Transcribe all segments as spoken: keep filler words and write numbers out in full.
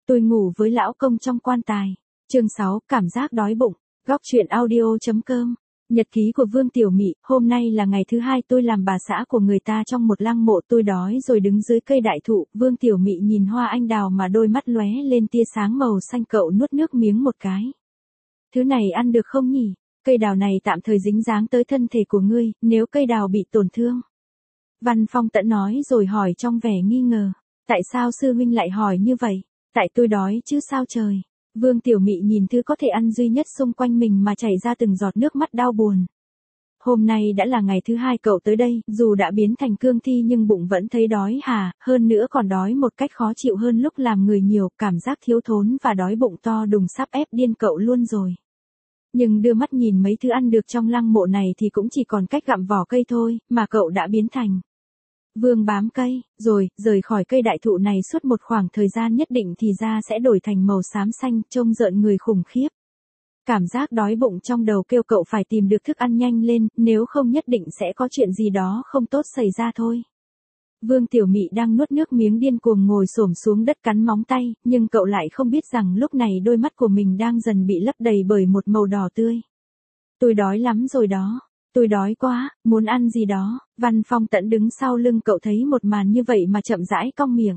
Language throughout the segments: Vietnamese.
Tôi ngủ với lão công trong quan tài. Chương sáu, cảm giác đói bụng. Góc truyện audio.com. Nhật ký của Vương Tiểu Mị. Hôm nay là ngày thứ hai tôi làm bà xã của người ta trong một lăng mộ. Tôi đói rồi đứng dưới cây đại thụ. Vương Tiểu Mị nhìn hoa anh đào mà đôi mắt lóe lên tia sáng màu xanh. Cậu nuốt nước miếng một cái. Thứ này ăn được không nhỉ? Cây đào này tạm thời dính dáng tới thân thể của ngươi, nếu cây đào bị tổn thương. Văn Phong Tẫn nói rồi hỏi trong vẻ nghi ngờ. Tại sao sư huynh lại hỏi như vậy? Tại tôi đói chứ sao trời. Vương Tiểu Mị nhìn thứ có thể ăn duy nhất xung quanh mình mà chảy ra từng giọt nước mắt đau buồn. Hôm nay đã là ngày thứ hai cậu tới đây, dù đã biến thành cương thi nhưng bụng vẫn thấy đói hà, hơn nữa còn đói một cách khó chịu hơn lúc làm người nhiều, cảm giác thiếu thốn và đói bụng to đùng sắp ép điên cậu luôn rồi. Nhưng đưa mắt nhìn mấy thứ ăn được trong lăng mộ này thì cũng chỉ còn cách gặm vỏ cây thôi, mà cậu đã biến thành. Vương bám cây, rồi, rời khỏi cây đại thụ này suốt một khoảng thời gian nhất định thì da sẽ đổi thành màu xám xanh, trông rợn người khủng khiếp. Cảm giác đói bụng trong đầu kêu cậu phải tìm được thức ăn nhanh lên, nếu không nhất định sẽ có chuyện gì đó không tốt xảy ra thôi. Vương Tiểu Mị đang nuốt nước miếng điên cuồng ngồi xổm xuống đất cắn móng tay, nhưng cậu lại không biết rằng lúc này đôi mắt của mình đang dần bị lấp đầy bởi một màu đỏ tươi. Tôi đói lắm rồi đó. Tôi đói quá, muốn ăn gì đó. Văn Phong Tẫn đứng sau lưng cậu thấy một màn như vậy mà chậm rãi cong miệng.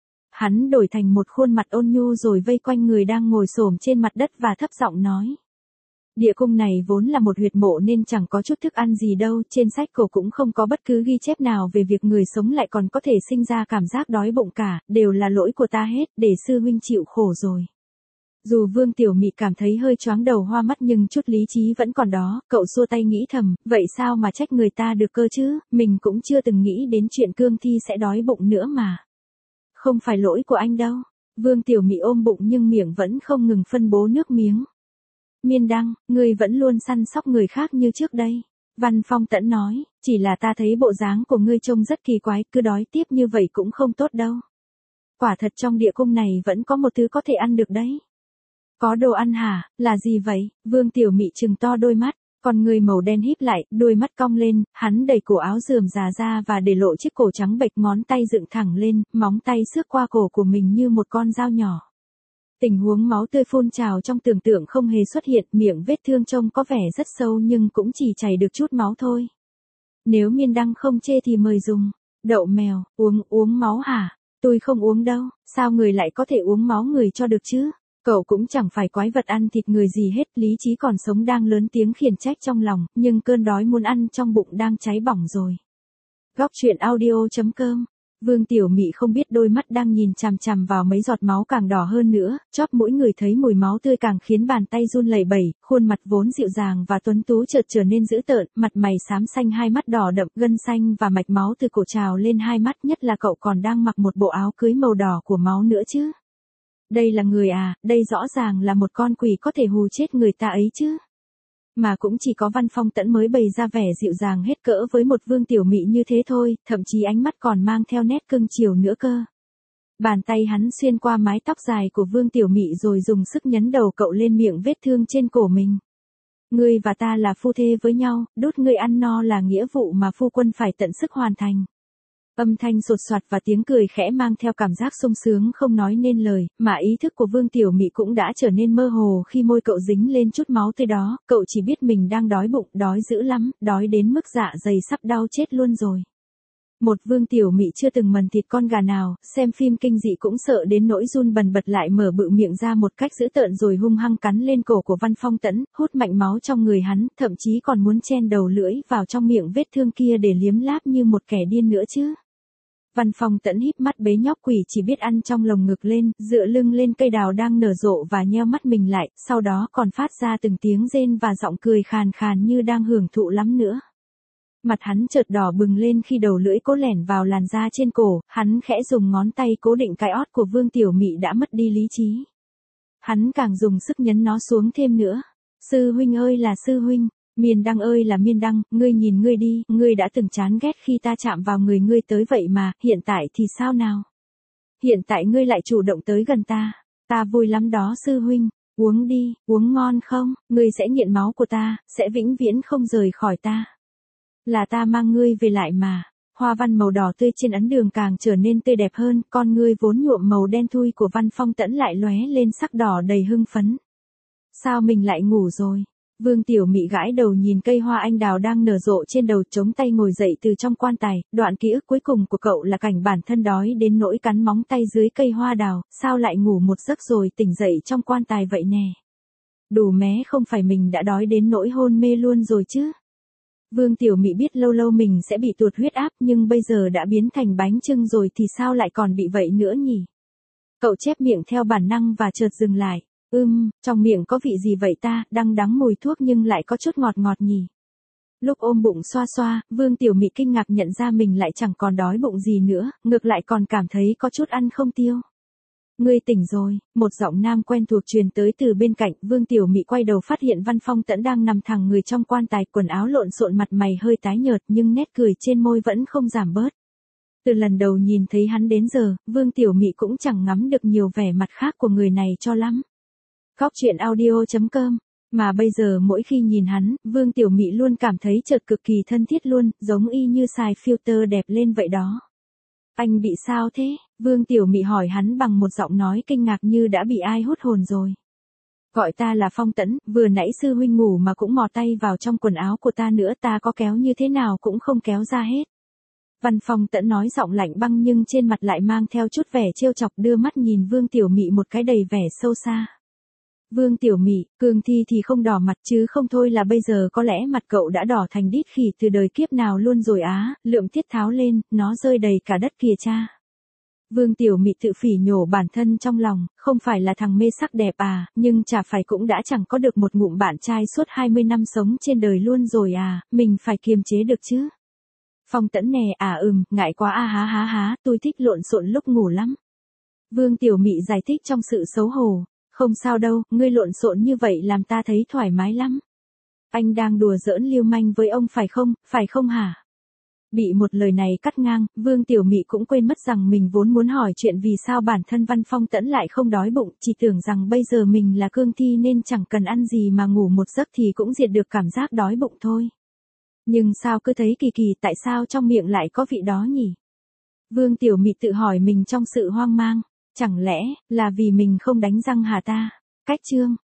Hắn đổi thành một khuôn mặt ôn nhu rồi vây quanh người đang ngồi xổm trên mặt đất và thấp giọng nói. Địa cung này vốn là một huyệt mộ nên chẳng có chút thức ăn gì đâu, trên sách cổ cũng không có bất cứ ghi chép nào về việc người sống lại còn có thể sinh ra cảm giác đói bụng cả, đều là lỗi của ta hết, để sư huynh chịu khổ rồi. Dù Vương Tiểu Mị cảm thấy hơi choáng đầu hoa mắt nhưng chút lý trí vẫn còn đó, cậu xua tay nghĩ thầm, vậy sao mà trách người ta được cơ chứ, mình cũng chưa từng nghĩ đến chuyện cương thi sẽ đói bụng nữa mà. Không phải lỗi của anh đâu. Vương Tiểu Mị ôm bụng nhưng miệng vẫn không ngừng phân bố nước miếng. Miên Đăng, ngươi vẫn luôn săn sóc người khác như trước đây. Văn Phong Tẫn nói, chỉ là ta thấy bộ dáng của ngươi trông rất kỳ quái, cứ đói tiếp như vậy cũng không tốt đâu. Quả thật trong địa cung này vẫn có một thứ có thể ăn được đấy. Có đồ ăn hả, là gì vậy? Vương Tiểu Mị trừng to đôi mắt, con người màu đen híp lại, đôi mắt cong lên, hắn đẩy cổ áo rườm rà ra và để lộ chiếc cổ trắng bệch, ngón tay dựng thẳng lên, móng tay xước qua cổ của mình như một con dao nhỏ. Tình huống máu tươi phun trào trong tưởng tượng không hề xuất hiện, miệng vết thương trông có vẻ rất sâu nhưng cũng chỉ chảy được chút máu thôi. Nếu Miên Đăng không chê thì mời dùng. Đậu mèo, uống, uống máu hả? Tôi không uống đâu, sao người lại có thể uống máu người cho được chứ? Cậu cũng chẳng phải quái vật ăn thịt người gì hết, lý trí còn sống đang lớn tiếng khiển trách trong lòng, nhưng cơn đói muốn ăn trong bụng đang cháy bỏng rồi. Góc truyện audio.com. Vương Tiểu Mị không biết đôi mắt đang nhìn chằm chằm vào mấy giọt máu càng đỏ hơn nữa, chóp mũi người thấy mùi máu tươi càng khiến bàn tay run lẩy bẩy, khuôn mặt vốn dịu dàng và tuấn tú chợt trở nên dữ tợn, mặt mày xám xanh, hai mắt đỏ đậm, gân xanh và mạch máu từ cổ trào lên hai mắt, nhất là cậu còn đang mặc một bộ áo cưới màu đỏ của máu nữa chứ. Đây là người à, đây rõ ràng là một con quỷ có thể hù chết người ta ấy chứ. Mà cũng chỉ có Văn Phong Tẫn mới bày ra vẻ dịu dàng hết cỡ với một Vương Tiểu Mị như thế thôi, thậm chí ánh mắt còn mang theo nét cưng chiều nữa cơ. Bàn tay hắn xuyên qua mái tóc dài của Vương Tiểu Mị rồi dùng sức nhấn đầu cậu lên miệng vết thương trên cổ mình. Ngươi và ta là phu thê với nhau, đút ngươi ăn no là nghĩa vụ mà phu quân phải tận sức hoàn thành. Âm thanh sột soạt và tiếng cười khẽ mang theo cảm giác sung sướng không nói nên lời, mà ý thức của Vương Tiểu Mị cũng đã trở nên mơ hồ khi môi cậu dính lên chút máu tươi đó, cậu chỉ biết mình đang đói bụng, đói dữ lắm, đói đến mức dạ dày sắp đau chết luôn rồi. Một Vương Tiểu Mị chưa từng mần thịt con gà nào, xem phim kinh dị cũng sợ đến nỗi run bần bật lại mở bự miệng ra một cách dữ tợn rồi hung hăng cắn lên cổ của Văn Phong Tẫn, hút mạnh máu trong người hắn, thậm chí còn muốn chen đầu lưỡi vào trong miệng vết thương kia để liếm láp như một kẻ điên nữa chứ. Văn Phong Tẫn híp mắt bế nhóc quỷ chỉ biết ăn trong lồng ngực lên, dựa lưng lên cây đào đang nở rộ và nheo mắt mình lại, sau đó còn phát ra từng tiếng rên và giọng cười khàn khàn như đang hưởng thụ lắm nữa. Mặt hắn chợt đỏ bừng lên khi đầu lưỡi cố lẻn vào làn da trên cổ, hắn khẽ dùng ngón tay cố định cái ót của Vương Tiểu Mị đã mất đi lý trí. Hắn càng dùng sức nhấn nó xuống thêm nữa. Sư huynh ơi là sư huynh. Miên Đăng ơi là Miên Đăng, ngươi nhìn ngươi đi, ngươi đã từng chán ghét khi ta chạm vào người ngươi tới vậy mà, hiện tại thì sao nào? Hiện tại ngươi lại chủ động tới gần ta, ta vui lắm đó sư huynh, uống đi, uống ngon không, ngươi sẽ nghiện máu của ta, sẽ vĩnh viễn không rời khỏi ta. Là ta mang ngươi về lại mà, hoa văn màu đỏ tươi trên ấn đường càng trở nên tươi đẹp hơn, con ngươi vốn nhuộm màu đen thui của Văn Phong Tẫn lại lóe lên sắc đỏ đầy hưng phấn. Sao mình lại ngủ rồi? Vương Tiểu Mị gãi đầu nhìn cây hoa anh đào đang nở rộ trên đầu, chống tay ngồi dậy từ trong quan tài, đoạn ký ức cuối cùng của cậu là cảnh bản thân đói đến nỗi cắn móng tay dưới cây hoa đào, sao lại ngủ một giấc rồi tỉnh dậy trong quan tài vậy nè? Đủ mé, không phải mình đã đói đến nỗi hôn mê luôn rồi chứ? Vương Tiểu Mị biết lâu lâu mình sẽ bị tụt huyết áp, nhưng bây giờ đã biến thành bánh chưng rồi thì sao lại còn bị vậy nữa nhỉ? Cậu chép miệng theo bản năng và chợt dừng lại. Ưm, trong miệng có vị gì vậy ta, đắng đắng mùi thuốc nhưng lại có chút ngọt ngọt nhỉ. Lúc ôm bụng xoa xoa, Vương Tiểu Mị kinh ngạc nhận ra mình lại chẳng còn đói bụng gì nữa, ngược lại còn cảm thấy có chút ăn không tiêu. Ngươi tỉnh rồi, một giọng nam quen thuộc truyền tới từ bên cạnh. Vương Tiểu Mị quay đầu phát hiện Văn Phong Tẫn đang nằm thẳng người trong quan tài, quần áo lộn xộn, mặt mày hơi tái nhợt nhưng nét cười trên môi vẫn không giảm bớt. Từ lần đầu nhìn thấy hắn đến giờ, Vương Tiểu Mị cũng chẳng ngắm được nhiều vẻ mặt khác của người này cho lắm. Góc truyện audio chấm com. Mà bây giờ mỗi khi nhìn hắn, Vương Tiểu Mị luôn cảm thấy chợt cực kỳ thân thiết luôn, giống y như xài filter đẹp lên vậy đó. Anh bị sao thế? Vương Tiểu Mị hỏi hắn bằng một giọng nói kinh ngạc như đã bị ai hút hồn rồi. Gọi ta là Phong Tẫn, vừa nãy sư huynh ngủ mà cũng mò tay vào trong quần áo của ta nữa, ta có kéo như thế nào cũng không kéo ra hết. Văn Phong Tẫn nói giọng lạnh băng nhưng trên mặt lại mang theo chút vẻ trêu chọc, đưa mắt nhìn Vương Tiểu Mị một cái đầy vẻ sâu xa. Vương Tiểu Mị, Cường Thi thì không đỏ mặt chứ không thôi là bây giờ có lẽ mặt cậu đã đỏ thành đít khỉ từ đời kiếp nào luôn rồi á, Lượm Tiết tháo lên, nó rơi đầy cả đất kìa cha. Vương Tiểu Mị tự phỉ nhổ bản thân trong lòng, không phải là thằng mê sắc đẹp à, nhưng chả phải cũng đã chẳng có được một ngụm bạn trai suốt hai mươi năm sống trên đời luôn rồi à, mình phải kiềm chế được chứ. Phong Tẫn nè, à ừm, ngại quá a há há há, tôi thích lộn xộn lúc ngủ lắm. Vương Tiểu Mị giải thích trong sự xấu hổ. Không sao đâu, ngươi lộn xộn như vậy làm ta thấy thoải mái lắm. Anh đang đùa giỡn lưu manh với ông phải không, phải không hả? Bị một lời này cắt ngang, Vương Tiểu Mị cũng quên mất rằng mình vốn muốn hỏi chuyện vì sao bản thân Văn Phong Tẫn lại không đói bụng, chỉ tưởng rằng bây giờ mình là Cương Thi nên chẳng cần ăn gì mà ngủ một giấc thì cũng diệt được cảm giác đói bụng thôi. Nhưng sao cứ thấy kỳ kỳ, tại sao trong miệng lại có vị đó nhỉ? Vương Tiểu Mị tự hỏi mình trong sự hoang mang. Chẳng lẽ, là vì mình không đánh răng hả ta? Cách chương.